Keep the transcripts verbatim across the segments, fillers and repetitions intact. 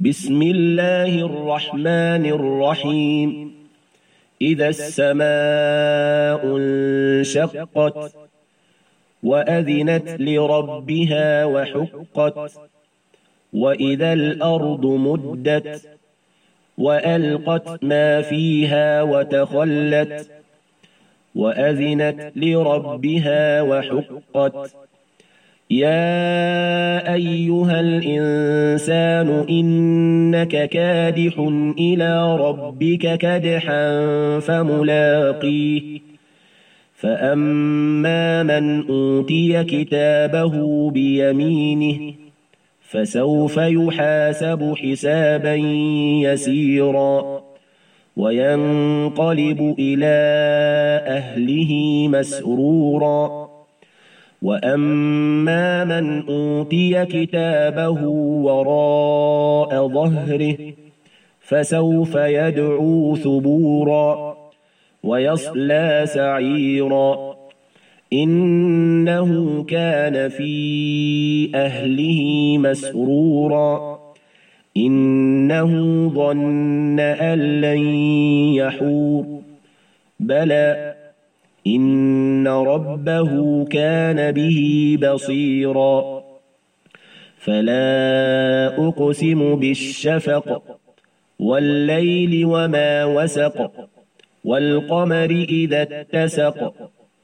بسم الله الرحمن الرحيم إذا السماء انشقت وأذنت لربها وحقت وإذا الأرض مدت وألقت ما فيها وتخلت وأذنت لربها وحقت يا أيها الإنسان إنك كادح إلى ربك كدحا فملاقيه فأما من أوتي كتابه بيمينه فسوف يحاسب حسابا يسيرا وينقلب إلى أهله مسرورا وأما من أوتي كتابه وراء ظهره فسوف يدعو ثبورا ويصلى سعيرا إنه كان في أهله مسرورا إنه ظن أن لن يحور بلى إن ربه كان به بصيرا فلا أقسم بالشفق والليل وما وسق والقمر إذا اتسق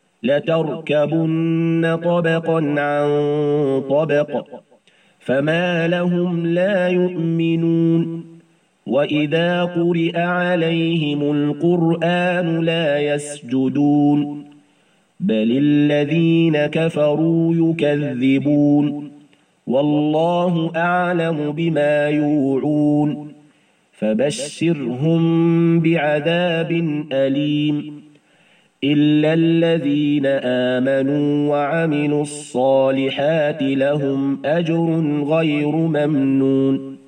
لتركبن طبقا عن طبق فما لهم لا يؤمنون وإذا قرئ عليهم القرآن لا يسجدون بل الذين كفروا يكذبون والله أعلم بما يوعون فبشرهم بعذاب أليم إلا الذين آمنوا وعملوا الصالحات لهم أجر غير ممنون